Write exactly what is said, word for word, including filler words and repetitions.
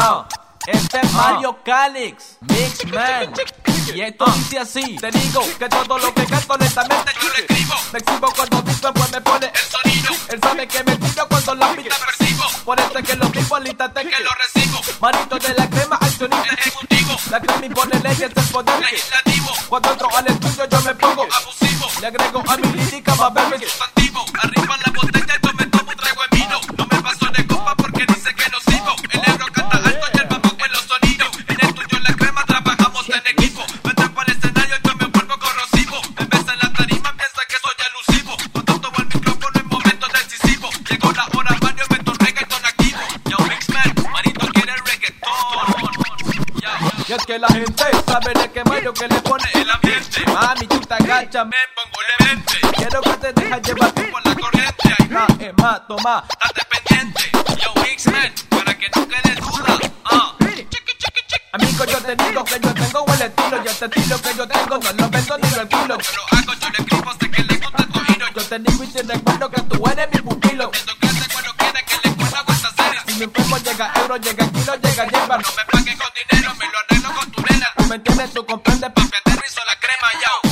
Uh, este es Mario Calix, Mixman. Y esto dice así. Te digo que todo lo que canto honestamente yo lo escribo. Me exhibo cuando Víctor pues me pone el sonido. Él sabe que me tiro cuando la pista percibo. Por eso es que lo digo al instante que lo recibo. Manito de la crema, accionista ejecutivo. La crema impone leyes, el poder legislativo. Cuando entro al estudio yo me pongo abusivo. Le agrego a mi lírica más verme sustantivo. Arriba la botella yo me tomo un trago de vino. No me paso de copa porque dice que no sigo. El negro canta alto y el babaco en los sonidos. En el tuyo la crema trabajamos en equipo. Me trepo al escenario yo me vuelvo corrosivo. En vez de la tarima piensa que soy elusivo. Cuando tomo el micrófono en momentos decisivos. Llegó la hora Mario me torna reggaeton activo. Yo Mixman, Marito quiere el reggaeton. Y es que la gente sabe de que Mario que le pone el ambiente. Mami tú te agachas, me pongo el mente. Quiero que te dejes llevar por la corriente. Ahí va, es más, toma, date pendiente. Yo Mixman, para que no quede duda. uh. Amigo, yo te digo que yo tengo el estilo. Y este estilo que yo tengo no lo vendo ni lo alquilo. Yo lo hago, yo le escribo, sé que le gusta tu giro. Yo te digo y te recuerdo que tú eres mi pupilo. Viendo que hace cuando quiere que le cuento esta serie. Si mi cuerpo llega euro, llega kilo, llega hierba. No me pagues con dinero, me lo arreglo con tu nena. Tú me entiendes, tú comprendes, papi, aterrizo la crema, yo.